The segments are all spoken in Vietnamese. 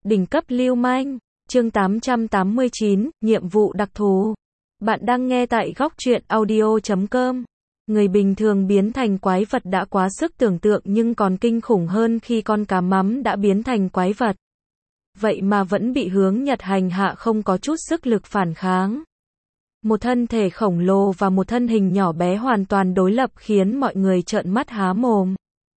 Đỉnh cấp lưu manh, chương 889, nhiệm vụ đặc thù. Bạn đang nghe tại góc truyện audio.com. Người bình thường biến thành quái vật đã quá sức tưởng tượng nhưng còn kinh khủng hơn khi con cá mắm đã biến thành quái vật. Vậy mà vẫn bị Hướng Nhật hành hạ không có chút sức lực phản kháng. Một thân thể khổng lồ và một thân hình nhỏ bé hoàn toàn đối lập khiến mọi người trợn mắt há mồm.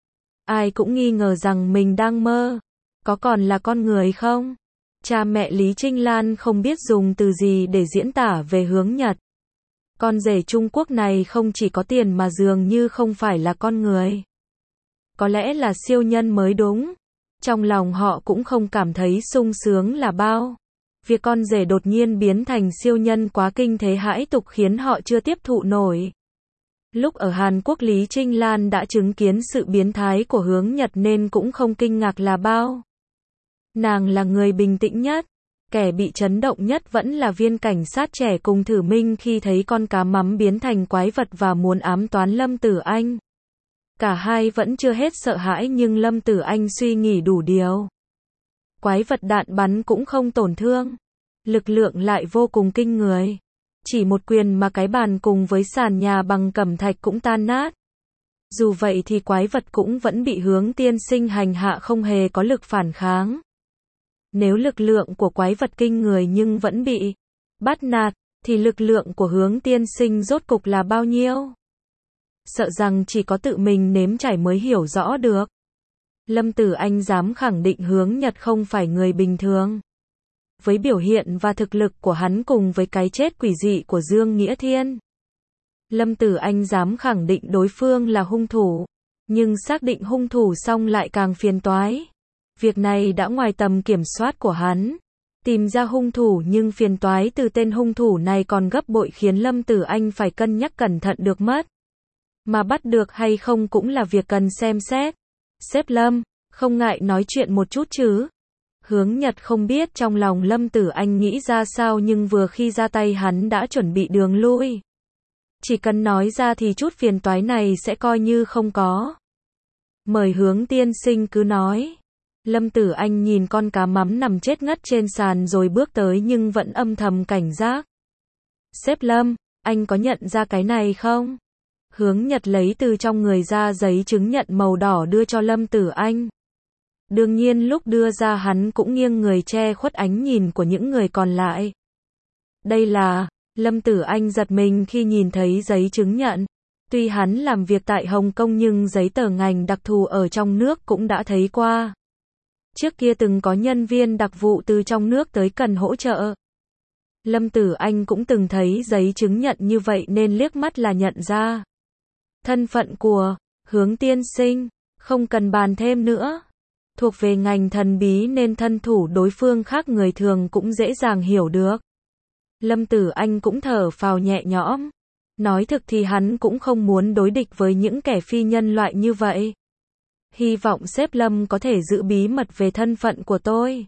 Ai cũng nghi ngờ rằng mình đang mơ. Có còn là con người không? Cha mẹ Lý Trinh Lan không biết dùng từ gì để diễn tả về Hướng Nhật. Con rể Trung Quốc này không chỉ có tiền mà dường như không phải là con người. Có lẽ là siêu nhân mới đúng. Trong lòng họ cũng không cảm thấy sung sướng là bao. Việc con rể đột nhiên biến thành siêu nhân quá kinh thế hãi tục khiến họ chưa tiếp thụ nổi. Lúc ở Hàn Quốc Lý Trinh Lan đã chứng kiến sự biến thái của Hướng Nhật nên cũng không kinh ngạc là bao. Nàng là người bình tĩnh nhất. Kẻ bị chấn động nhất vẫn là viên cảnh sát trẻ cùng Thử Minh khi thấy con cá mắm biến thành quái vật và muốn ám toán Lâm Tử Anh. Cả hai vẫn chưa hết sợ hãi nhưng Lâm Tử Anh suy nghĩ đủ điều. Quái vật đạn bắn cũng không tổn thương. Lực lượng lại vô cùng kinh người. Chỉ một quyền mà cái bàn cùng với sàn nhà bằng cẩm thạch cũng tan nát. Dù vậy thì quái vật cũng vẫn bị Hướng tiên sinh hành hạ không hề có lực phản kháng. Nếu lực lượng của quái vật kinh người nhưng vẫn bị bắt nạt, thì lực lượng của Hướng tiên sinh rốt cục là bao nhiêu? Sợ rằng chỉ có tự mình nếm trải mới hiểu rõ được. Lâm Tử Anh dám khẳng định Hướng Nhật không phải người bình thường. Với biểu hiện và thực lực của hắn cùng với cái chết quỷ dị của Dương Nghĩa Thiên, Lâm Tử Anh dám khẳng định đối phương là hung thủ. Nhưng xác định hung thủ xong lại càng phiền toái. Việc này đã ngoài tầm kiểm soát của hắn. Tìm ra hung thủ nhưng phiền toái từ tên hung thủ này còn gấp bội khiến Lâm Tử Anh phải cân nhắc cẩn thận được mất. Mà bắt được hay không cũng là việc cần xem xét. Sếp Lâm, không ngại nói chuyện một chút chứ? Hướng Nhật không biết trong lòng Lâm Tử Anh nghĩ ra sao nhưng vừa khi ra tay hắn đã chuẩn bị đường lui. Chỉ cần nói ra thì chút phiền toái này sẽ coi như không có. Mời Hướng tiên sinh cứ nói. Lâm Tử Anh nhìn con cá mắm nằm chết ngất trên sàn rồi bước tới nhưng vẫn âm thầm cảnh giác. Sếp Lâm, anh có nhận ra cái này không? Hướng Nhật lấy từ trong người ra giấy chứng nhận màu đỏ đưa cho Lâm Tử Anh. Đương nhiên lúc đưa ra hắn cũng nghiêng người che khuất ánh nhìn của những người còn lại. Đây là... Lâm Tử Anh giật mình khi nhìn thấy giấy chứng nhận. Tuy hắn làm việc tại Hồng Kông nhưng giấy tờ ngành đặc thù ở trong nước cũng đã thấy qua. Trước kia từng có nhân viên đặc vụ từ trong nước tới cần hỗ trợ. Lâm Tử Anh cũng từng thấy giấy chứng nhận như vậy nên liếc mắt là nhận ra. Thân phận của Hướng tiên sinh, không cần bàn thêm nữa. Thuộc về ngành thần bí nên thân thủ đối phương khác người thường cũng dễ dàng hiểu được. Lâm Tử Anh cũng thở phào nhẹ nhõm. Nói thực thì hắn cũng không muốn đối địch với những kẻ phi nhân loại như vậy. Hy vọng sếp Lâm có thể giữ bí mật về thân phận của tôi.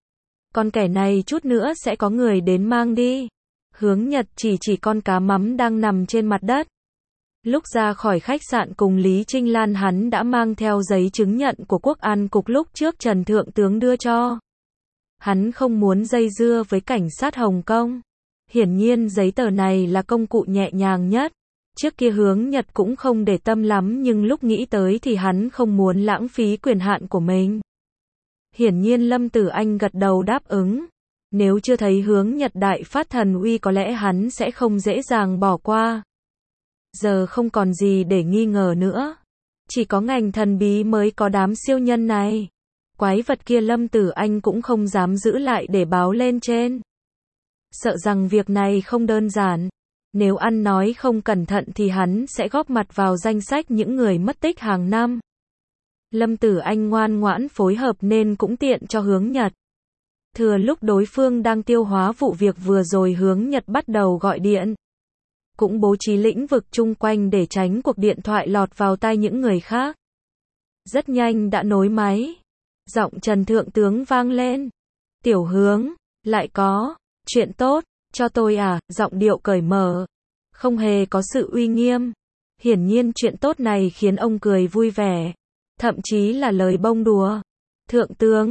Con kẻ này chút nữa sẽ có người đến mang đi. Hướng Nhật chỉ con cá mắm đang nằm trên mặt đất. Lúc ra khỏi khách sạn cùng Lý Trinh Lan hắn đã mang theo giấy chứng nhận của Quốc an cục lúc trước Trần Thượng tướng đưa cho. Hắn không muốn dây dưa với cảnh sát Hồng Kông. Hiển nhiên giấy tờ này là công cụ nhẹ nhàng nhất. Trước kia Hướng Nhật cũng không để tâm lắm nhưng lúc nghĩ tới thì hắn không muốn lãng phí quyền hạn của mình. Hiển nhiên Lâm Tử Anh gật đầu đáp ứng. Nếu chưa thấy Hướng Nhật đại phát thần uy có lẽ hắn sẽ không dễ dàng bỏ qua. Giờ không còn gì để nghi ngờ nữa. Chỉ có ngành thần bí mới có đám siêu nhân này. Quái vật kia Lâm Tử Anh cũng không dám giữ lại để báo lên trên. Sợ rằng việc này không đơn giản. Nếu ăn nói không cẩn thận thì hắn sẽ góp mặt vào danh sách những người mất tích hàng năm. Lâm Tử Anh ngoan ngoãn phối hợp nên cũng tiện cho Hướng Nhật. Thừa lúc đối phương đang tiêu hóa vụ việc vừa rồi Hướng Nhật bắt đầu gọi điện. Cũng bố trí lĩnh vực chung quanh để tránh cuộc điện thoại lọt vào tai những người khác. Rất nhanh đã nối máy. Giọng Trần Thượng tướng vang lên. Tiểu Hướng, lại có chuyện tốt cho tôi à? Giọng điệu cởi mở, không hề có sự uy nghiêm. Hiển nhiên chuyện tốt này khiến ông cười vui vẻ, thậm chí là lời bông đùa. Thượng tướng,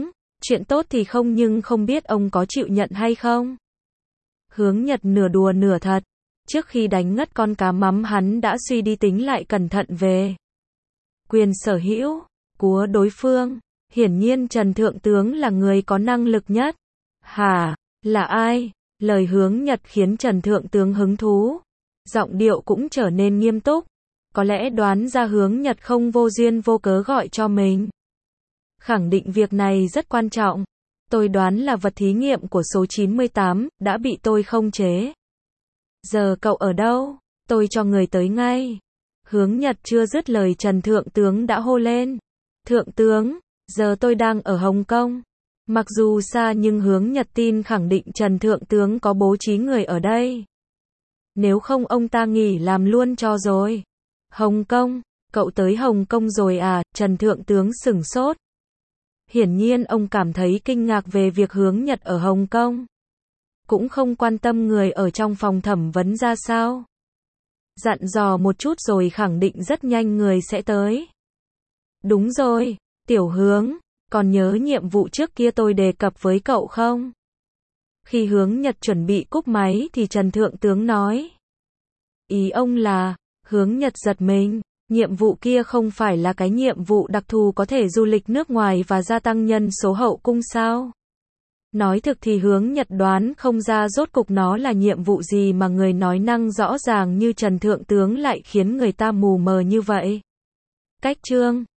Chuyện tốt thì không nhưng không biết ông có chịu nhận hay không. Hướng Nhật nửa đùa nửa thật. Trước khi đánh ngất con cá mắm hắn đã suy đi tính lại cẩn thận về quyền sở hữu của đối phương. Hiển nhiên Trần Thượng Tướng là người có năng lực nhất. Hả? Là ai? Lời Hướng Nhật khiến Trần Thượng Tướng hứng thú. Giọng điệu cũng trở nên nghiêm túc. Có lẽ đoán ra Hướng Nhật không vô duyên vô cớ gọi cho mình. Khẳng định việc này rất quan trọng. Tôi đoán là vật thí nghiệm của số 98, đã bị tôi khống chế. Giờ cậu ở đâu? Tôi cho người tới ngay. Hướng Nhật chưa dứt lời Trần Thượng Tướng đã hô lên. Thượng Tướng, giờ tôi đang ở Hồng Kông. Mặc dù xa nhưng Hướng Nhật tin khẳng định Trần Thượng Tướng có bố trí người ở đây. Nếu không ông ta nghỉ làm luôn cho rồi. Hồng Kông, cậu tới Hồng Kông rồi à? Trần Thượng Tướng sửng sốt. Hiển nhiên ông cảm thấy kinh ngạc về việc Hướng Nhật ở Hồng Kông. Cũng không quan tâm người ở trong phòng thẩm vấn ra sao. Dặn dò một chút rồi khẳng định rất nhanh người sẽ tới. Đúng rồi, Tiểu Hướng, còn nhớ nhiệm vụ trước kia tôi đề cập với cậu không? Khi Hướng Nhật chuẩn bị cúp máy thì Trần Thượng Tướng nói. Ý ông là, Hướng Nhật giật mình, nhiệm vụ kia không phải là cái nhiệm vụ đặc thù có thể du lịch nước ngoài và gia tăng nhân số hậu cung sao? Nói thực thì Hướng Nhật đoán không ra rốt cục nó là nhiệm vụ gì mà người nói năng rõ ràng như Trần Thượng Tướng lại khiến người ta mù mờ như vậy. Cách chương